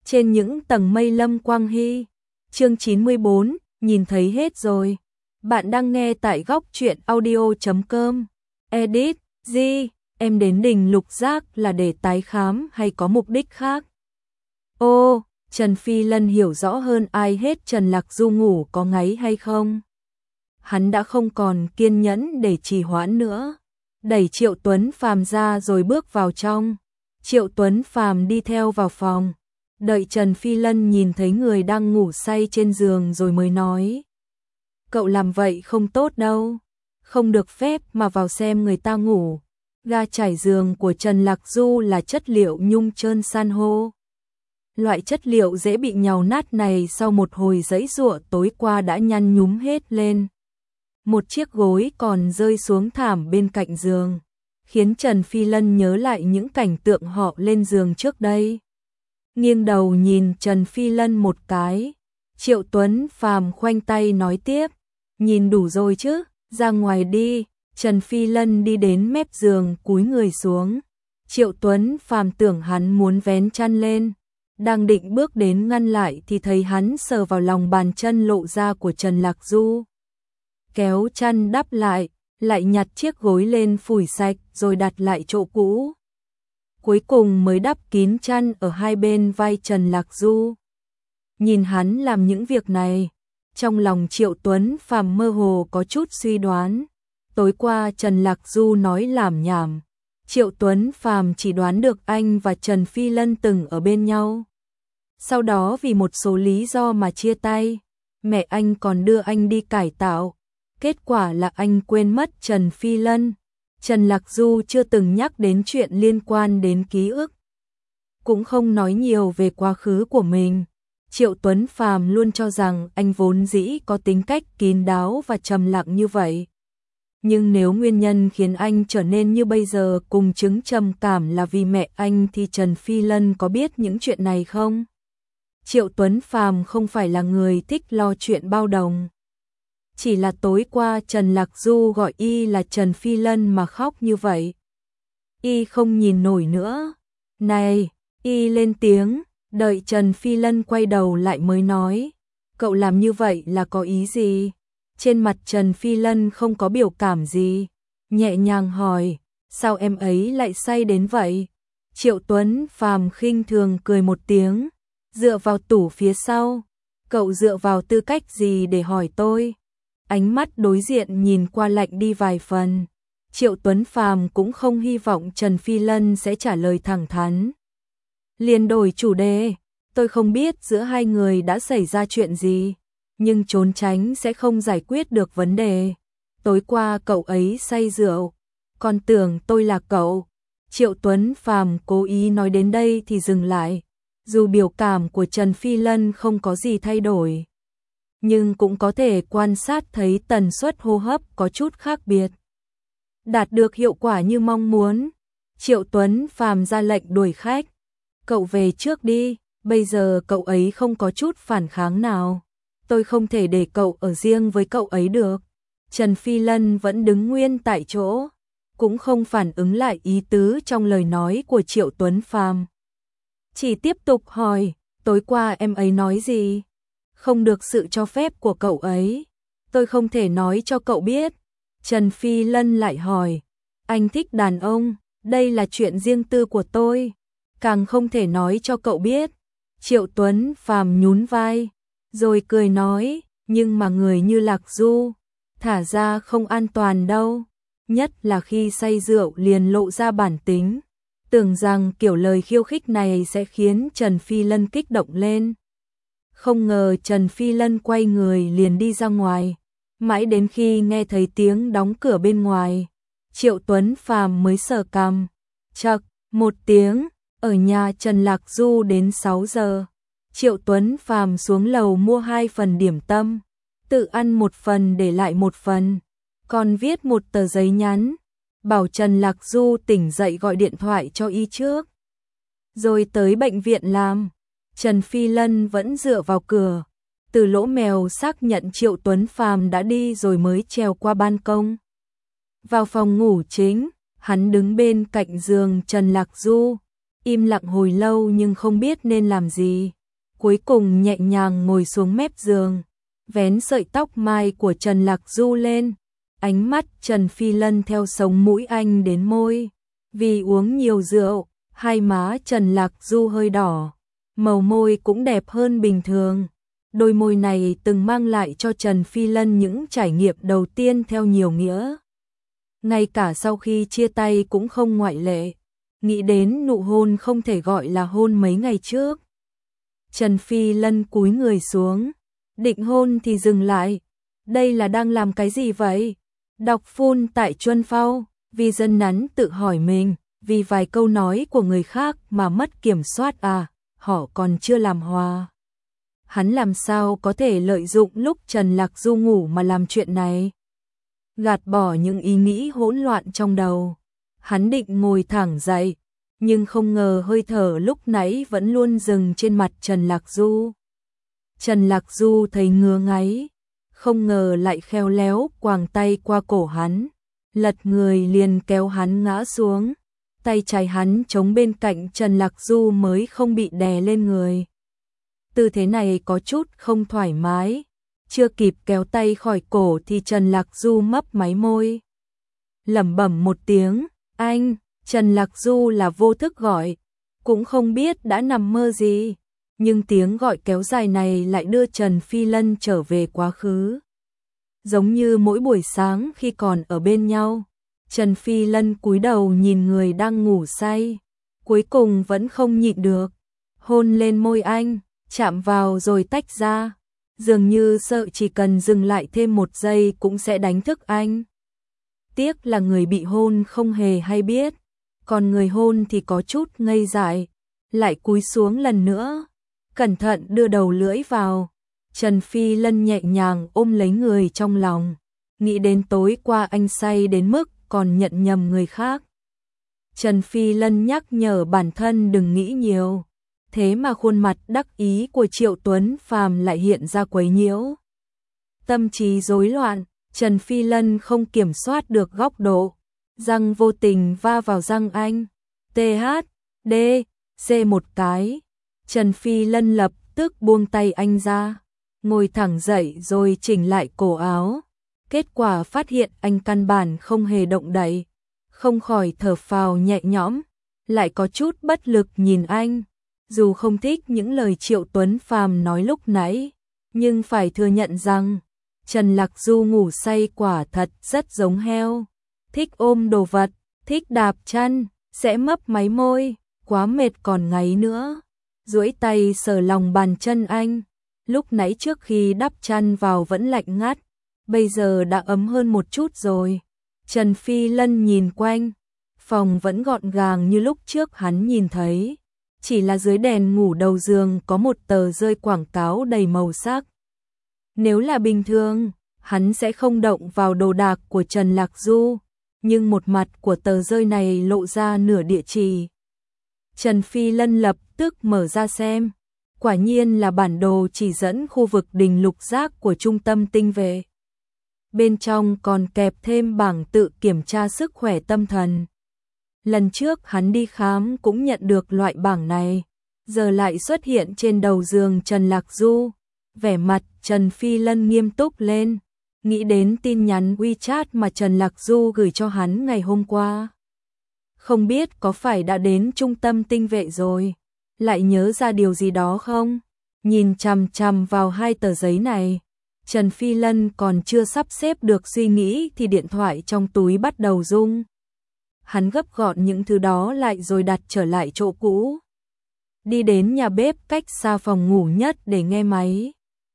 trên những tầng mây Lâm Quang Hy. Chương 94, nhìn thấy hết rồi. Bạn đang nghe tại góc truyện audio.com. Edit, G, em đến đỉnh Lục Giác là để tái khám hay có mục đích khác? Ô, Trần Phi Lân hiểu rõ hơn ai hết Trần Lạc Du ngủ có ngáy hay không. Hắn đã không còn kiên nhẫn để trì hoãn nữa. Đẩy Triệu Tuấn Phàm ra rồi bước vào trong. Triệu Tuấn Phàm đi theo vào phòng. Đợi Trần Phi Lân nhìn thấy người đang ngủ say trên giường rồi mới nói. Cậu làm vậy không tốt đâu. Không được phép mà vào xem người ta ngủ. Ga trải giường của Trần Lạc Du là chất liệu nhung trơn san hô. Loại chất liệu dễ bị nhàu nát này sau một hồi giãy giụa tối qua đã nhăn nhúm hết lên. Một chiếc gối còn rơi xuống thảm bên cạnh giường, khiến Trần Phi Lân nhớ lại những cảnh tượng họ lên giường trước đây. Nghiêng đầu nhìn Trần Phi Lân một cái, Triệu Tuấn Phàm khoanh tay nói tiếp, nhìn đủ rồi chứ, ra ngoài đi. Trần Phi Lân đi đến mép giường cúi người xuống. Triệu Tuấn Phàm tưởng hắn muốn vén chăn lên, đang định bước đến ngăn lại thì thấy hắn sờ vào lòng bàn chân lộ ra của Trần Lạc Du. Kéo chăn đắp lại nhặt chiếc gối lên phủi sạch rồi đặt lại chỗ cũ. Cuối cùng mới đắp kín chăn ở hai bên vai Trần Lạc Du. Nhìn hắn làm những việc này, trong lòng Triệu Tuấn Phàm mơ hồ có chút suy đoán. Tối qua Trần Lạc Du nói lảm nhảm, Triệu Tuấn Phàm chỉ đoán được anh và Trần Phi Lân từng ở bên nhau. Sau đó vì một số lý do mà chia tay, mẹ anh còn đưa anh đi cải tạo. Kết quả là anh quên mất Trần Phi Lân. Trần Lạc Du chưa từng nhắc đến chuyện liên quan đến ký ức, cũng không nói nhiều về quá khứ của mình. Triệu Tuấn Phàm luôn cho rằng anh vốn dĩ có tính cách kín đáo và trầm lặng như vậy. Nhưng nếu nguyên nhân khiến anh trở nên như bây giờ cùng chứng trầm cảm là vì mẹ anh thì Trần Phi Lân có biết những chuyện này không? Triệu Tuấn Phàm không phải là người thích lo chuyện bao đồng. Chỉ là tối qua Trần Lạc Du gọi y là Trần Phi Lân mà khóc như vậy. Y không nhìn nổi nữa. Này, y lên tiếng, đợi Trần Phi Lân quay đầu lại mới nói. Cậu làm như vậy là có ý gì? Trên mặt Trần Phi Lân không có biểu cảm gì. Nhẹ nhàng hỏi, sao em ấy lại say đến vậy? Triệu Tuấn Phàm khinh thường cười một tiếng. Dựa vào tủ phía sau. Cậu dựa vào tư cách gì để hỏi tôi? Ánh mắt đối diện nhìn qua lạnh đi vài phần. Triệu Tuấn Phàm cũng không hy vọng Trần Phi Lân sẽ trả lời thẳng thắn. Liền đổi chủ đề, tôi không biết giữa hai người đã xảy ra chuyện gì, nhưng trốn tránh sẽ không giải quyết được vấn đề. Tối qua cậu ấy say rượu, còn tưởng tôi là cậu. Triệu Tuấn Phàm cố ý nói đến đây thì dừng lại. Dù biểu cảm của Trần Phi Lân không có gì thay đổi, nhưng cũng có thể quan sát thấy tần suất hô hấp có chút khác biệt. Đạt được hiệu quả như mong muốn, Triệu Tuấn Phàm ra lệnh đuổi khách. Cậu về trước đi, bây giờ cậu ấy không có chút phản kháng nào. Tôi không thể để cậu ở riêng với cậu ấy được. Trần Phi Lân vẫn đứng nguyên tại chỗ, cũng không phản ứng lại ý tứ trong lời nói của Triệu Tuấn Phàm. Chỉ tiếp tục hỏi, tối qua em ấy nói gì? Không được sự cho phép của cậu ấy. Tôi không thể nói cho cậu biết. Trần Phi Lân lại hỏi, anh thích đàn ông, đây là chuyện riêng tư của tôi, càng không thể nói cho cậu biết. Triệu Tuấn Phàm nhún vai, rồi cười nói, nhưng mà người như Lạc Du, thả ra không an toàn đâu, nhất là khi say rượu liền lộ ra bản tính. Tưởng rằng kiểu lời khiêu khích này sẽ khiến Trần Phi Lân kích động lên. Không ngờ Trần Phi Lân quay người liền đi ra ngoài. Mãi đến khi nghe thấy tiếng đóng cửa bên ngoài, Triệu Tuấn Phàm mới sờ cằm. Chậc, một tiếng, ở nhà Trần Lạc Du đến 6 giờ. Triệu Tuấn Phàm xuống lầu mua 2 phần điểm tâm, tự ăn một phần để lại một phần, còn viết một tờ giấy nhắn, bảo Trần Lạc Du tỉnh dậy gọi điện thoại cho y trước. Rồi tới bệnh viện làm. Trần Phi Lân vẫn dựa vào cửa, từ lỗ mèo xác nhận Triệu Tuấn Phàm đã đi rồi mới trèo qua ban công. Vào phòng ngủ chính, hắn đứng bên cạnh giường Trần Lạc Du, im lặng hồi lâu nhưng không biết nên làm gì. Cuối cùng nhẹ nhàng ngồi xuống mép giường, vén sợi tóc mai của Trần Lạc Du lên. Ánh mắt Trần Phi Lân theo sống mũi anh đến môi. Vì uống nhiều rượu, hai má Trần Lạc Du hơi đỏ, màu môi cũng đẹp hơn bình thường. Đôi môi này từng mang lại cho Trần Phi Lân những trải nghiệm đầu tiên theo nhiều nghĩa. Ngay cả sau khi chia tay cũng không ngoại lệ. Nghĩ đến nụ hôn không thể gọi là hôn mấy ngày trước. Trần Phi Lân cúi người xuống, định hôn thì dừng lại. Đây là đang làm cái gì vậy? Đọc phun tại Chuân Phao, vì dân nắn tự hỏi mình, vì vài câu nói của người khác mà mất kiểm soát à, họ còn chưa làm hòa. Hắn làm sao có thể lợi dụng lúc Trần Lạc Du ngủ mà làm chuyện này? Gạt bỏ những ý nghĩ hỗn loạn trong đầu, hắn định ngồi thẳng dậy, nhưng không ngờ hơi thở lúc nãy vẫn luôn dừng trên mặt Trần Lạc Du. Trần Lạc Du thấy ngứa ngáy, không ngờ lại khéo léo quàng tay qua cổ hắn, lật người liền kéo hắn ngã xuống. Tay trái hắn chống bên cạnh Trần Lạc Du mới không bị đè lên người. Tư thế này có chút không thoải mái, chưa kịp kéo tay khỏi cổ thì Trần Lạc Du mấp máy môi. Lẩm bẩm một tiếng, anh, Trần Lạc Du là vô thức gọi, cũng không biết đã nằm mơ gì, nhưng tiếng gọi kéo dài này lại đưa Trần Phi Lân trở về quá khứ. Giống như mỗi buổi sáng khi còn ở bên nhau, Trần Phi Lân cúi đầu nhìn người đang ngủ say, cuối cùng vẫn không nhịn được, hôn lên môi anh, chạm vào rồi tách ra, dường như sợ chỉ cần dừng lại thêm một giây cũng sẽ đánh thức anh. Tiếc là người bị hôn không hề hay biết, còn người hôn thì có chút ngây dại, lại cúi xuống lần nữa, cẩn thận đưa đầu lưỡi vào. Trần Phi Lân nhẹ nhàng ôm lấy người trong lòng, nghĩ đến tối qua anh say đến mức còn nhận nhầm người khác. Trần Phi Lân nhắc nhở bản thân đừng nghĩ nhiều, thế mà khuôn mặt đắc ý của Triệu Tuấn Phàm lại hiện ra quấy nhiễu. Tâm trí rối loạn, Trần Phi Lân không kiểm soát được góc độ, răng vô tình va vào răng anh. THD, C một cái. Trần Phi Lân lập tức buông tay anh ra, ngồi thẳng dậy rồi chỉnh lại cổ áo. Kết quả phát hiện anh căn bản không hề động đậy, không khỏi thở phào nhẹ nhõm, lại có chút bất lực nhìn anh. Dù không thích những lời Triệu Tuấn Phàm nói lúc nãy, nhưng phải thừa nhận rằng Trần Lạc Du ngủ say quả thật rất giống heo, thích ôm đồ vật, thích đạp chân, sẽ mấp máy môi, quá mệt còn ngáy nữa. Duỗi tay sờ lòng bàn chân anh, lúc nãy trước khi đắp chăn vào vẫn lạnh ngắt, bây giờ đã ấm hơn một chút rồi. Trần Phi Lân nhìn quanh, phòng vẫn gọn gàng như lúc trước hắn nhìn thấy, chỉ là dưới đèn ngủ đầu giường có một tờ rơi quảng cáo đầy màu sắc. Nếu là bình thường, hắn sẽ không động vào đồ đạc của Trần Lạc Du, nhưng một mặt của tờ rơi này lộ ra nửa địa chỉ. Trần Phi Lân lập tức mở ra xem, quả nhiên là bản đồ chỉ dẫn khu vực Đình Lục Giác của Trung tâm Tinh vệ. Bên trong còn kẹp thêm bảng tự kiểm tra sức khỏe tâm thần. Lần trước hắn đi khám cũng nhận được loại bảng này, giờ lại xuất hiện trên đầu giường Trần Lạc Du. Vẻ mặt Trần Phi Lân nghiêm túc lên, nghĩ đến tin nhắn WeChat mà Trần Lạc Du gửi cho hắn ngày hôm qua. Không biết có phải đã đến trung tâm tinh vệ rồi, lại nhớ ra điều gì đó không? Nhìn chằm chằm vào hai tờ giấy này, Trần Phi Lân còn chưa sắp xếp được suy nghĩ thì điện thoại trong túi bắt đầu rung. Hắn gấp gọn những thứ đó lại rồi đặt trở lại chỗ cũ. Đi đến nhà bếp cách xa phòng ngủ nhất để nghe máy.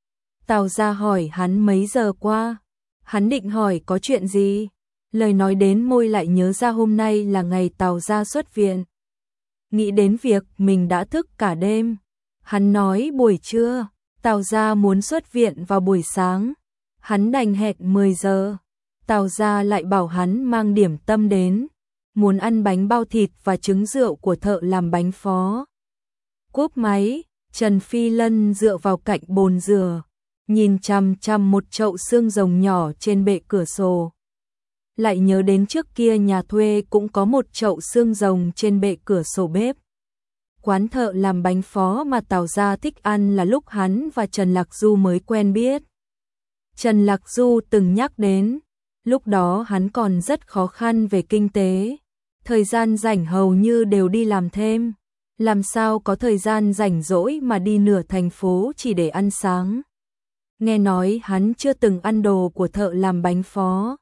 Tào Gia hỏi hắn mấy giờ qua. Hắn định hỏi có chuyện gì. Lời nói đến môi lại nhớ ra hôm nay là ngày Tào Gia xuất viện. Nghĩ đến việc mình đã thức cả đêm. Hắn nói buổi trưa, Tào Gia muốn xuất viện vào buổi sáng. Hắn đành hẹn 10 giờ. Tào Gia lại bảo hắn mang điểm tâm đến. Muốn ăn bánh bao thịt và trứng rượu của thợ làm bánh phó. Cúp máy, Trần Phi Lân dựa vào cạnh bồn rửa, nhìn chằm chằm một chậu xương rồng nhỏ trên bệ cửa sổ. Lại nhớ đến trước kia nhà thuê cũng có một chậu xương rồng trên bệ cửa sổ bếp. Quán thợ làm bánh phó mà Tào gia thích ăn là lúc hắn và Trần Lạc Du mới quen biết. Trần Lạc Du từng nhắc đến, lúc đó hắn còn rất khó khăn về kinh tế, thời gian rảnh hầu như đều đi làm thêm, làm sao có thời gian rảnh rỗi mà đi nửa thành phố chỉ để ăn sáng. Nghe nói hắn chưa từng ăn đồ của thợ làm bánh phó.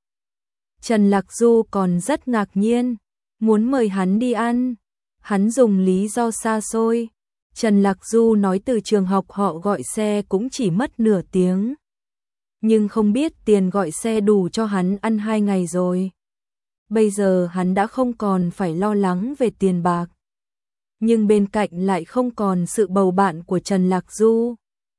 Trần Lạc Du còn rất ngạc nhiên, muốn mời hắn đi ăn. Hắn dùng lý do xa xôi. Trần Lạc Du nói từ trường học họ gọi xe cũng chỉ mất nửa tiếng. Nhưng không biết tiền gọi xe đủ cho hắn ăn 2 ngày rồi. Bây giờ hắn đã không còn phải lo lắng về tiền bạc. Nhưng bên cạnh lại không còn sự bầu bạn của Trần Lạc Du.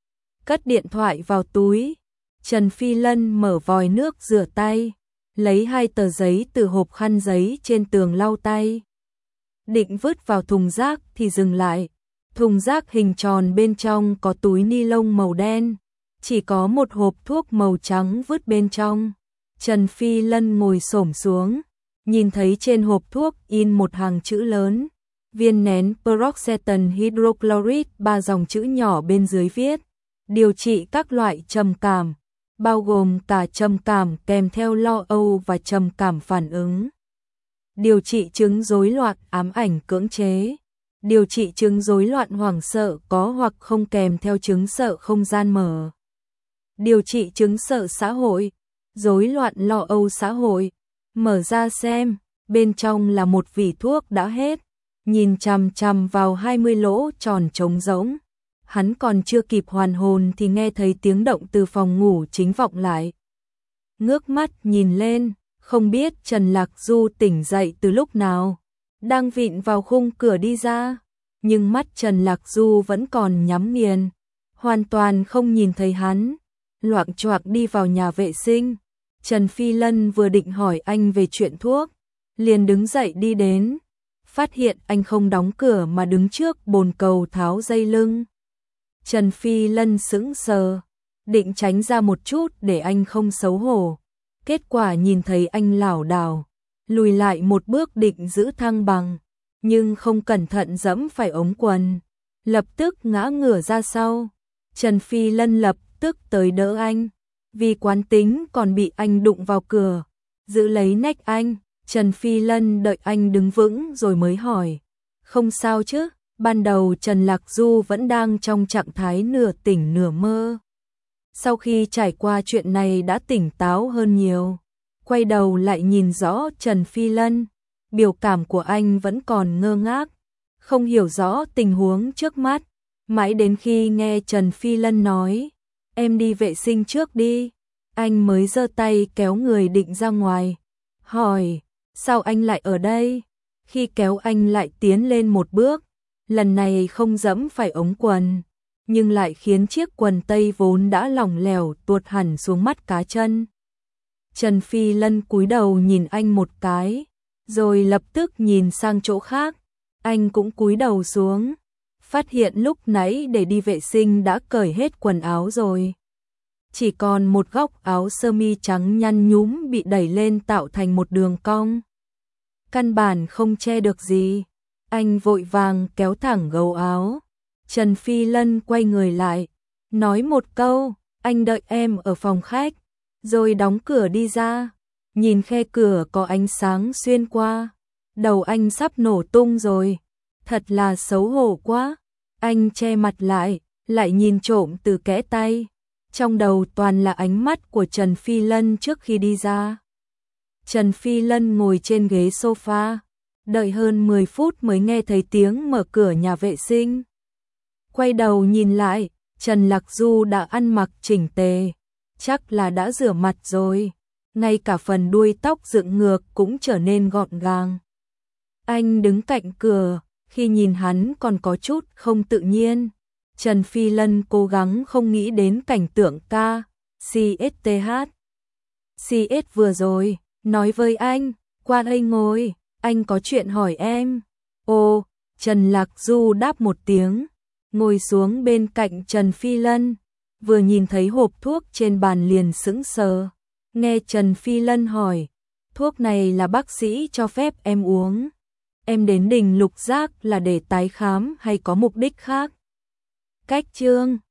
Cất điện thoại vào túi, Trần Phi Lân mở vòi nước rửa tay, lấy 2 tờ giấy từ hộp khăn giấy trên tường lau tay. Định vứt vào thùng rác thì dừng lại. Thùng rác hình tròn bên trong có túi ni lông màu đen, chỉ có một hộp thuốc màu trắng vứt bên trong. Trần Phi Lân ngồi xổm xuống, nhìn thấy trên hộp thuốc in một hàng chữ lớn, viên nén Paroxetan hydrochloride, 3 dòng chữ nhỏ bên dưới viết, điều trị các loại trầm cảm, bao gồm cả trầm cảm kèm theo lo âu và trầm cảm phản ứng. Điều trị chứng rối loạn ám ảnh cưỡng chế, điều trị chứng rối loạn hoảng sợ có hoặc không kèm theo chứng sợ không gian mở, điều trị chứng sợ xã hội, rối loạn lo âu xã hội. Mở ra xem, bên trong là một vỉ thuốc đã hết, nhìn chằm chằm vào 20 lỗ tròn trống rỗng. Hắn còn chưa kịp hoàn hồn thì nghe thấy tiếng động từ phòng ngủ chính vọng lại. Ngước mắt nhìn lên, không biết Trần Lạc Du tỉnh dậy từ lúc nào, đang vịn vào khung cửa đi ra, nhưng mắt Trần Lạc Du vẫn còn nhắm nghiền, hoàn toàn không nhìn thấy hắn, loạng choạng đi vào nhà vệ sinh. Trần Phi Lân vừa định hỏi anh về chuyện thuốc, liền đứng dậy đi đến, phát hiện anh không đóng cửa mà đứng trước bồn cầu tháo dây lưng. Trần Phi Lân sững sờ, định tránh ra một chút để anh không xấu hổ. Kết quả nhìn thấy anh lảo đảo, lùi lại một bước định giữ thăng bằng, nhưng không cẩn thận giẫm phải ống quần, lập tức ngã ngửa ra sau. Trần Phi Lân lập tức tới đỡ anh, vì quán tính còn bị anh đụng vào cửa, giữ lấy nách anh. Trần Phi Lân đợi anh đứng vững rồi mới hỏi, không sao chứ? Ban đầu Trần Lạc Du vẫn đang trong trạng thái nửa tỉnh nửa mơ. Sau khi trải qua chuyện này đã tỉnh táo hơn nhiều. Quay đầu lại nhìn rõ Trần Phi Lân, biểu cảm của anh vẫn còn ngơ ngác, không hiểu rõ tình huống trước mắt. Mãi đến khi nghe Trần Phi Lân nói, em đi vệ sinh trước đi, anh mới giơ tay kéo người định ra ngoài. Hỏi, sao anh lại ở đây? Khi kéo anh lại tiến lên một bước, lần này không giẫm phải ống quần, nhưng lại khiến chiếc quần tây vốn đã lỏng lẻo tuột hẳn xuống mắt cá chân. Trần Phi Lân cúi đầu nhìn anh một cái, rồi lập tức nhìn sang chỗ khác. Anh cũng cúi đầu xuống, phát hiện lúc nãy để đi vệ sinh đã cởi hết quần áo rồi. Chỉ còn một góc áo sơ mi trắng nhăn nhúm bị đẩy lên tạo thành một đường cong. Căn bản không che được gì. Anh vội vàng kéo thẳng gấu áo. Trần Phi Lân quay người lại, nói một câu, anh đợi em ở phòng khách, rồi đóng cửa đi ra. Nhìn khe cửa có ánh sáng xuyên qua, đầu anh sắp nổ tung rồi, thật là xấu hổ quá. Anh che mặt lại nhìn trộm từ kẽ tay, trong đầu toàn là ánh mắt của Trần Phi Lân trước khi đi ra. Trần Phi Lân ngồi trên ghế sofa, đợi hơn 10 phút mới nghe thấy tiếng mở cửa nhà vệ sinh. Quay đầu nhìn lại, Trần Lạc Du đã ăn mặc chỉnh tề, chắc là đã rửa mặt rồi, ngay cả phần đuôi tóc dựng ngược cũng trở nên gọn gàng. Anh đứng cạnh cửa, khi nhìn hắn còn có chút không tự nhiên. Trần Phi Lân cố gắng không nghĩ đến cảnh tượng CSTH. CS vừa rồi, nói với anh, qua đây ngồi, anh có chuyện hỏi em. Ồ, Trần Lạc Du đáp một tiếng, ngồi xuống bên cạnh Trần Phi Lân, vừa nhìn thấy hộp thuốc trên bàn liền sững sờ. Nghe Trần Phi Lân hỏi, thuốc này là bác sĩ cho phép em uống, em đến đình Lục Giác là để tái khám hay có mục đích khác? Cách chương